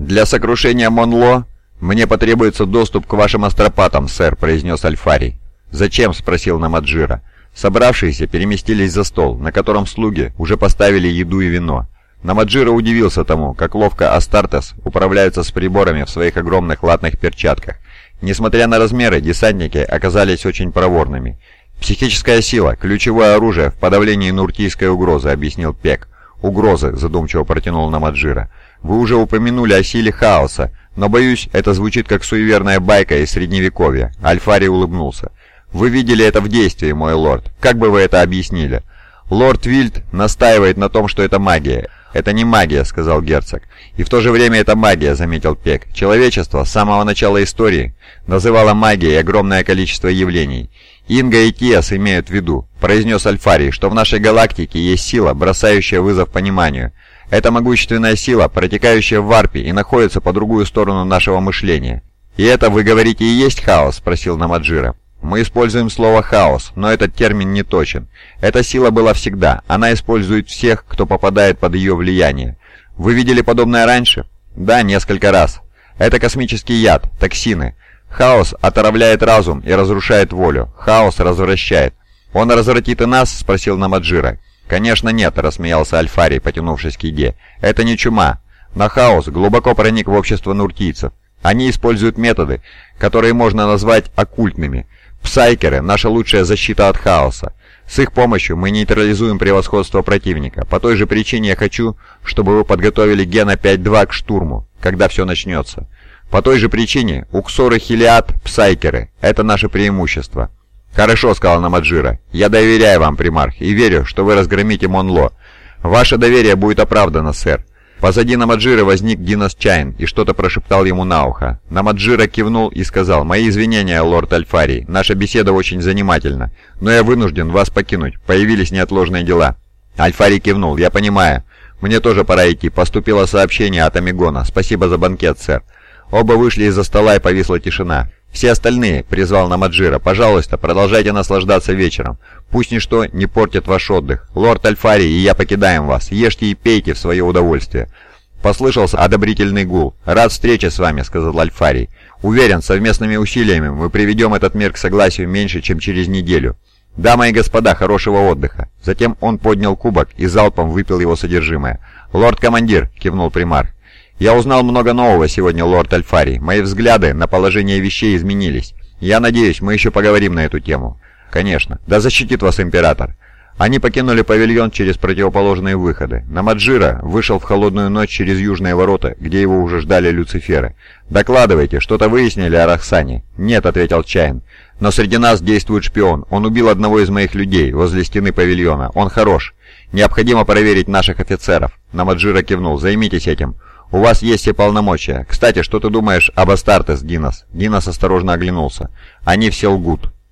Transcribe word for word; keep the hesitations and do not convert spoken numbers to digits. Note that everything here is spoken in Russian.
«Для сокрушения Монло мне потребуется доступ к вашим астропатам, сэр», — произнес Альфарий. «Зачем?» — спросил Намаджира. Собравшиеся переместились за стол, на котором слуги уже поставили еду и вино. Намаджира удивился тому, как ловко Астартес управляются с приборами в своих огромных латных перчатках. Несмотря на размеры, десантники оказались очень проворными. «Психическая сила – ключевое оружие в подавлении нуртийской угрозы», — объяснил Пек. «Угрозы», — задумчиво протянул Намаджира. «Вы уже упомянули о силе хаоса, но, боюсь, это звучит как суеверная байка из Средневековья». Альфарий улыбнулся. «Вы видели это в действии, мой лорд. Как бы вы это объяснили?» «Лорд Вильд настаивает на том, что это магия». «Это не магия», — сказал герцог. «И в то же время это магия», — заметил Пек. «Человечество с самого начала истории называло магией огромное количество явлений. Инга и Тиас имеют в виду», — произнес Альфарий, «что в нашей галактике есть сила, бросающая вызов пониманию. Это могущественная сила, протекающая в варпе и находится по другую сторону нашего мышления». «И это, вы говорите, и есть хаос?» — спросил Намаджира. «Мы используем слово «хаос», но этот термин не точен. Эта сила была всегда, она использует всех, кто попадает под ее влияние. Вы видели подобное раньше?» «Да, несколько раз. Это космический яд, токсины. Хаос отравляет разум и разрушает волю. Хаос развращает». «Он развратит и нас?» — спросил Намаджира. «Конечно нет», — рассмеялся Альфарий, потянувшись к еде. «Это не чума. Но хаос глубоко проник в общество нуртийцев. Они используют методы, которые можно назвать оккультными. Псайкеры – наша лучшая защита от хаоса. С их помощью мы нейтрализуем превосходство противника. По той же причине я хочу, чтобы вы подготовили Гена пять два к штурму, когда все начнется. По той же причине Уксор и Хелиад – псайкеры. Это наше преимущество». «Хорошо», – сказал Намаджира. «Я доверяю вам, примарх, и верю, что вы разгромите Монло. Ваше доверие будет оправдано, сэр». Позади Намаджира возник Динас Чайн и что-то прошептал ему на ухо. Намаджира кивнул и сказал: «Мои извинения, лорд Альфарий, наша беседа очень занимательна, но я вынужден вас покинуть, появились неотложные дела». Альфарий кивнул: «Я понимаю. Мне тоже пора идти, поступило сообщение от Амигона. Спасибо за банкет, сэр». Оба вышли из-за стола и повисла тишина. «Все остальные», — призвал Намаджира, — «пожалуйста, продолжайте наслаждаться вечером. Пусть ничто не портит ваш отдых. Лорд Альфарий и я покидаем вас. Ешьте и пейте в свое удовольствие». Послышался одобрительный гул. «Рад встрече с вами», — сказал Альфарий. «Уверен, совместными усилиями мы приведем этот мир к согласию меньше, чем через неделю. Дамы и господа, хорошего отдыха». Затем он поднял кубок и залпом выпил его содержимое. «Лорд-командир», — кивнул примарх. «Я узнал много нового сегодня, лорд Альфарий. Мои взгляды на положение вещей изменились. Я надеюсь, мы еще поговорим на эту тему». «Конечно. Да защитит вас император». Они покинули павильон через противоположные выходы. Намаджира вышел в холодную ночь через южные ворота, где его уже ждали люциферы. «Докладывайте, что-то выяснили о Рахсане?» «Нет», — ответил Чайн. «Но среди нас действует шпион. Он убил одного из моих людей возле стены павильона. Он хорош. Необходимо проверить наших офицеров». Намаджира кивнул. «Займитесь этим. У вас есть все полномочия. Кстати, что ты думаешь об Астартес, Динас?» Динас осторожно оглянулся. «Они все лгут».